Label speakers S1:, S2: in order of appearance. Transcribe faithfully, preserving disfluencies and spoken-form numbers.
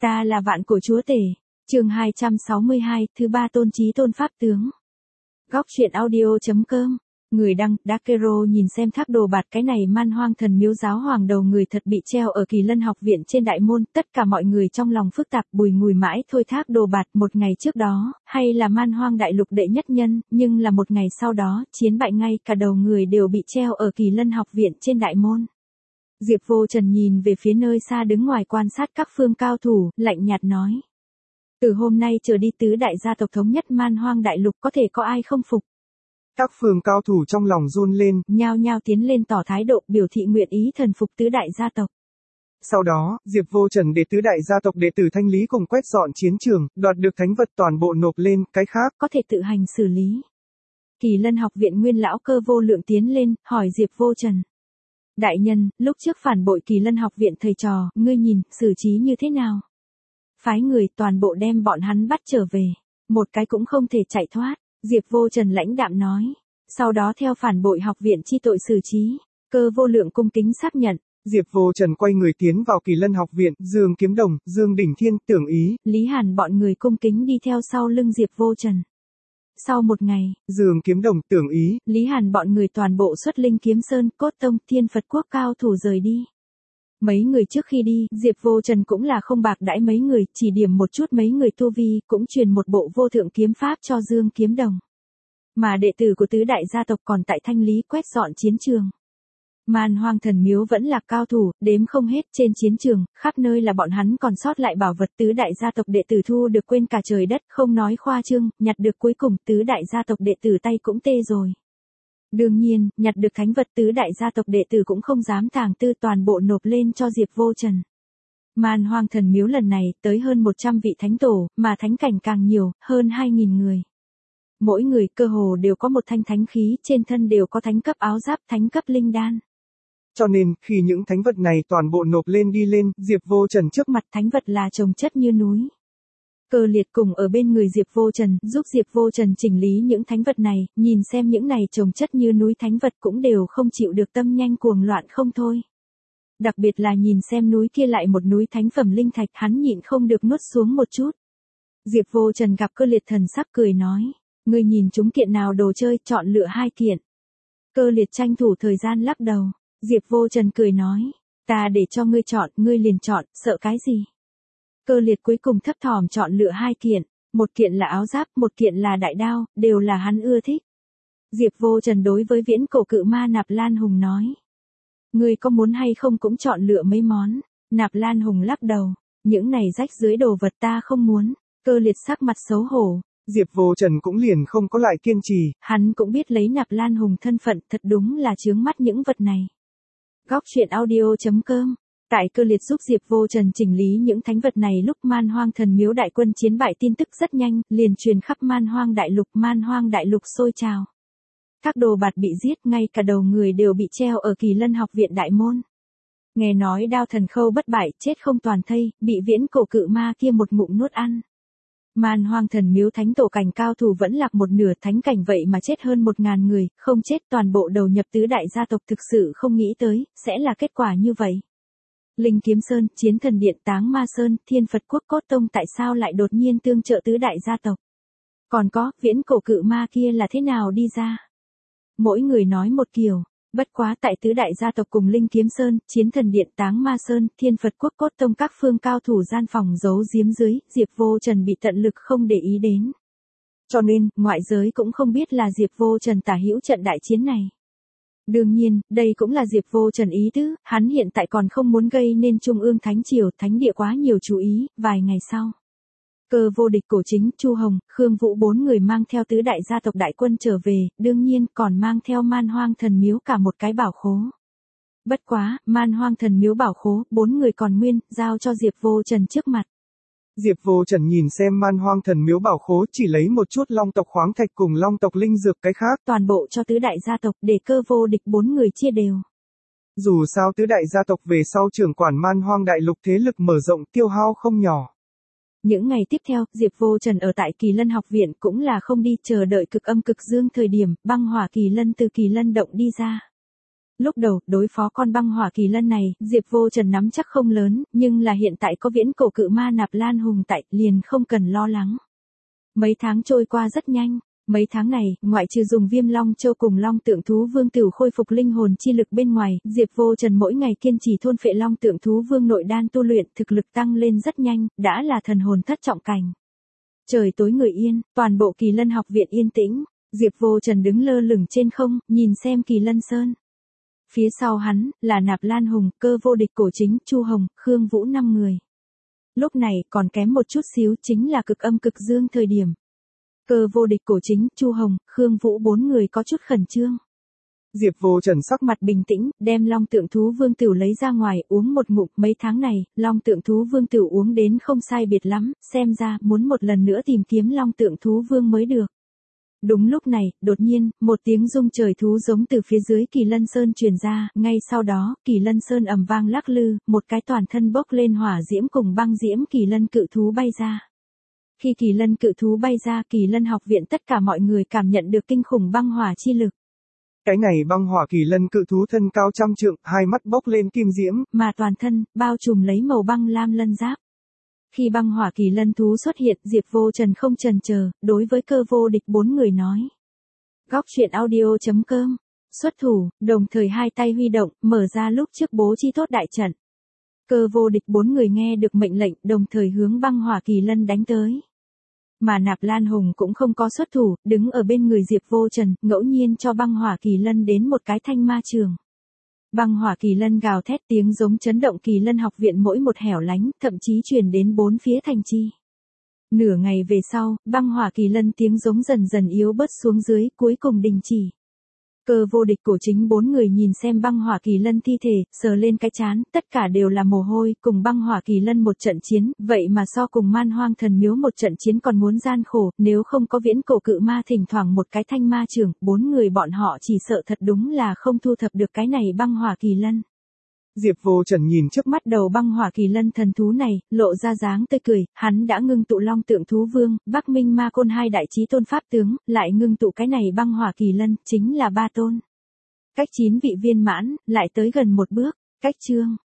S1: Ta là vạn cổ chúa tể. Chương hai trăm sáu mươi hai, thứ ba tôn chí tôn pháp tướng. Góc truyện audio.com. Người đăng, Dakero nhìn xem thác đồ bạt cái này man hoang thần miếu giáo hoàng đầu người thật bị treo ở Kỳ Lân học viện trên đại môn, tất cả mọi người trong lòng phức tạp bùi ngùi mãi thôi thác đồ bạt một ngày trước đó, hay là man hoang đại lục đệ nhất nhân, nhưng là một ngày sau đó, chiến bại ngay cả đầu người đều bị treo ở Kỳ Lân học viện trên đại môn. Diệp Vô Trần nhìn về phía nơi xa đứng ngoài quan sát các phương cao thủ, lạnh nhạt nói. Từ hôm nay trở đi tứ đại gia tộc thống nhất man hoang đại lục có thể có ai không phục.
S2: Các phường cao thủ trong lòng run lên,
S1: nhao nhao tiến lên tỏ thái độ biểu thị nguyện ý thần phục tứ đại gia tộc.
S2: Sau đó, Diệp Vô Trần để tứ đại gia tộc đệ tử thanh lý cùng quét dọn chiến trường, đoạt được thánh vật toàn bộ nộp lên, cái khác
S1: có thể tự hành xử lý. Kỳ Lân học viện nguyên lão Cơ Vô Lượng tiến lên, hỏi Diệp Vô Trần. Đại nhân, lúc trước phản bội Kỳ Lân học viện thầy trò, ngươi nhìn, xử trí như thế nào? Phái người toàn bộ đem bọn hắn bắt trở về, một cái cũng không thể chạy thoát. Diệp Vô Trần lãnh đạm nói. Sau đó theo phản bội học viện chi tội xử trí. Cơ Vô Lượng cung kính xác nhận.
S2: Diệp Vô Trần quay người tiến vào Kỳ Lân học viện, Dương Kiếm Đồng, Dương Đỉnh Thiên, Tưởng Ý,
S1: Lý Hàn bọn người cung kính đi theo sau lưng Diệp Vô Trần. Sau một ngày,
S2: Dương Kiếm Đồng, Tưởng Ý,
S1: Lý Hàn bọn người toàn bộ xuất linh kiếm sơn, cốt tông, thiên Phật quốc cao thủ rời đi. Mấy người trước khi đi, Diệp Vô Trần cũng là không bạc đãi mấy người, chỉ điểm một chút mấy người tu vi, cũng truyền một bộ vô thượng kiếm pháp cho Dương Kiếm Đồng. Mà đệ tử của tứ đại gia tộc còn tại thanh lý quét dọn chiến trường. Man hoang thần miếu vẫn là cao thủ, đếm không hết trên chiến trường, khắp nơi là bọn hắn còn sót lại bảo vật tứ đại gia tộc đệ tử thu được quên cả trời đất, không nói khoa trương, nhặt được cuối cùng tứ đại gia tộc đệ tử tay cũng tê rồi. Đương nhiên, nhặt được thánh vật tứ đại gia tộc đệ tử cũng không dám tàng tư toàn bộ nộp lên cho Diệp Vô Trần. Man hoang thần miếu lần này tới hơn một trăm vị thánh tổ, mà thánh cảnh càng nhiều, hơn hai nghìn người. Mỗi người cơ hồ đều có một thanh thánh khí, trên thân đều có thánh cấp áo giáp, thánh cấp linh đan.
S2: Cho nên, khi những thánh vật này toàn bộ nộp lên đi lên, Diệp Vô Trần trước mặt
S1: thánh vật là chồng chất như núi. Cơ Liệt cùng ở bên người Diệp Vô Trần, giúp Diệp Vô Trần chỉnh lý những thánh vật này, nhìn xem những này chồng chất như núi thánh vật cũng đều không chịu được tâm nhanh cuồng loạn không thôi. Đặc biệt là nhìn xem núi kia lại một núi thánh phẩm linh thạch, hắn nhịn không được nuốt xuống một chút. Diệp Vô Trần gặp Cơ Liệt thần sắc cười nói, ngươi nhìn chúng kiện nào đồ chơi, chọn lựa hai kiện. Cơ Liệt tranh thủ thời gian lắc đầu. Diệp Vô Trần cười nói, ta để cho ngươi chọn, ngươi liền chọn, sợ cái gì? Cơ Liệt cuối cùng thấp thỏm chọn lựa hai kiện, một kiện là áo giáp, một kiện là đại đao, đều là hắn ưa thích. Diệp Vô Trần đối với viễn cổ cự ma Nạp Lan Hùng nói, ngươi có muốn hay không cũng chọn lựa mấy món. Nạp Lan Hùng lắc đầu, những này rách dưới đồ vật ta không muốn. Cơ Liệt sắc mặt xấu hổ.
S2: Diệp Vô Trần cũng liền không có lại kiên trì.
S1: Hắn cũng biết lấy Nạp Lan Hùng thân phận thật đúng là chướng mắt những vật này. Góc truyện audio.com. Tại Cơ Liệt giúp Diệp Vô Trần chỉnh lý những thánh vật này lúc man hoang thần miếu đại quân chiến bại tin tức rất nhanh, liền truyền khắp man hoang đại lục, man hoang đại lục sôi trào. Các đồ bạt bị giết, ngay cả đầu người đều bị treo ở Kỳ Lân học viện đại môn. Nghe nói Đao Thần Khâu bất bại, chết không toàn thây, bị viễn cổ cự ma kia một ngụm nuốt ăn. Man hoang thần miếu thánh tổ cảnh cao thủ vẫn lạc một nửa, thánh cảnh vậy mà chết hơn một ngàn người, không chết toàn bộ đầu nhập tứ đại gia tộc, thực sự không nghĩ tới, sẽ là kết quả như vậy. Linh Kiếm Sơn, Chiến Thần Điện, Táng Ma Sơn, Thiên Phật Quốc Cốt Tông tại sao lại đột nhiên tương trợ tứ đại gia tộc? Còn có, viễn cổ cự ma kia là thế nào đi ra? Mỗi người nói một kiểu. Bất quá tại tứ đại gia tộc cùng Linh Kiếm Sơn, Chiến Thần Điện, Táng Ma Sơn, Thiên Phật Quốc Cốt Tông các phương cao thủ gian phòng giấu giếm dưới, Diệp Vô Trần bị tận lực không để ý đến. Cho nên, ngoại giới cũng không biết là Diệp Vô Trần tả hữu trận đại chiến này. Đương nhiên, đây cũng là Diệp Vô Trần ý tứ, hắn hiện tại còn không muốn gây nên Trung ương Thánh Triều, Thánh Địa quá nhiều chú ý, vài ngày sau. Cơ Vô Địch, Cổ Chính, Chu Hồng, Khương Vũ bốn người mang theo tứ đại gia tộc đại quân trở về, đương nhiên còn mang theo man hoang thần miếu cả một cái bảo khố. Bất quá, man hoang thần miếu bảo khố, bốn người còn nguyên, giao cho Diệp Vô Trần trước mặt.
S2: Diệp Vô Trần nhìn xem man hoang thần miếu bảo khố, chỉ lấy một chút long tộc khoáng thạch cùng long tộc linh dược, cái khác
S1: toàn bộ cho tứ đại gia tộc, để Cơ Vô Địch bốn người chia đều.
S2: Dù sao tứ đại gia tộc về sau trưởng quản man hoang đại lục thế lực mở rộng, tiêu hao không nhỏ.
S1: Những ngày tiếp theo, Diệp Vô Trần ở tại Kỳ Lân học viện cũng là không đi chờ đợi cực âm cực dương thời điểm, băng hỏa Kỳ Lân từ Kỳ Lân động đi ra. Lúc đầu, đối phó con băng hỏa kỳ lân này, Diệp Vô Trần nắm chắc không lớn, nhưng là hiện tại có viễn cổ cự ma Nạp Lan Hùng tại, liền không cần lo lắng. Mấy tháng trôi qua rất nhanh. Mấy tháng này, ngoại trừ dùng Viêm Long Châu cùng Long Tượng Thú Vương Tửu khôi phục linh hồn chi lực bên ngoài, Diệp Vô Trần mỗi ngày kiên trì thôn phệ Long Tượng Thú Vương nội đan tu luyện, thực lực tăng lên rất nhanh, đã là thần hồn thất trọng cảnh. Trời tối người yên, toàn bộ Kỳ Lân học viện yên tĩnh, Diệp Vô Trần đứng lơ lửng trên không, nhìn xem Kỳ Lân Sơn. Phía sau hắn, là Nạp Lan Hùng, Cơ Vô Địch, Cổ Chính, Chu Hồng, Khương Vũ năm người. Lúc này, còn kém một chút xíu chính là cực âm cực dương thời điểm. Cơ Vô Địch, Cổ Chính, Chu Hồng, Khương Vũ bốn người có chút khẩn trương.
S2: Diệp Vô Trần sắc
S1: mặt bình tĩnh, đem Long Tượng Thú Vương Tửu lấy ra ngoài, uống một ngụm. Mấy tháng này, Long Tượng Thú Vương Tửu uống đến không sai biệt lắm, xem ra muốn một lần nữa tìm kiếm Long Tượng Thú Vương mới được. Đúng lúc này, đột nhiên, một tiếng rung trời thú giống từ phía dưới Kỳ Lân Sơn truyền ra, ngay sau đó, Kỳ Lân Sơn ầm vang lắc lư, một cái toàn thân bốc lên hỏa diễm cùng băng diễm Kỳ Lân cự thú bay ra. Khi Kỳ Lân cự thú bay ra, Kỳ Lân học viện tất cả mọi người cảm nhận được kinh khủng băng hỏa chi lực.
S2: Cái này băng hỏa Kỳ Lân cự thú thân cao trăm trượng, hai mắt bốc lên kim diễm,
S1: mà toàn thân, bao trùm lấy màu băng lam lân giáp. Khi băng hỏa Kỳ Lân thú xuất hiện, Diệp Vô Trần không chần chờ, đối với Cơ Vô Địch bốn người nói. Góc truyện audio chấm com, xuất thủ, đồng thời hai tay huy động, mở ra lúc trước bố chi tốt đại trận. Cơ Vô Địch bốn người nghe được mệnh lệnh, đồng thời hướng băng hỏa Kỳ Lân đánh tới. Mà Nạp Lan Hùng cũng không có xuất thủ, đứng ở bên người Diệp Vô Trần, ngẫu nhiên cho băng hỏa Kỳ Lân đến một cái thanh ma trường. Băng hỏa Kỳ Lân gào thét tiếng giống chấn động Kỳ Lân học viện mỗi một hẻo lánh, thậm chí truyền đến bốn phía thành chi. Nửa ngày về sau, băng hỏa Kỳ Lân tiếng giống dần dần yếu bớt xuống dưới, cuối cùng đình chỉ. Cơ Vô Địch, Cổ Chính bốn người nhìn xem băng hỏa Kỳ Lân thi thể, sờ lên cái trán, tất cả đều là mồ hôi, cùng băng hỏa Kỳ Lân một trận chiến, vậy mà so cùng Man Hoang Thần Miếu một trận chiến còn muốn gian khổ, nếu không có viễn cổ cự ma thỉnh thoảng một cái thanh ma trưởng, bốn người bọn họ chỉ sợ thật đúng là không thu thập được cái này băng hỏa Kỳ Lân.
S2: Diệp Vô Trần nhìn trước
S1: mắt đầu băng hỏa Kỳ Lân thần thú này, lộ ra dáng tươi cười, hắn đã ngưng tụ Long Tượng Thú Vương, Bắc Minh Ma Côn hai đại chí tôn pháp tướng, lại ngưng tụ cái này băng hỏa Kỳ Lân, chính là ba tôn. Cách chín vị viên mãn, lại tới gần một bước, cách chương.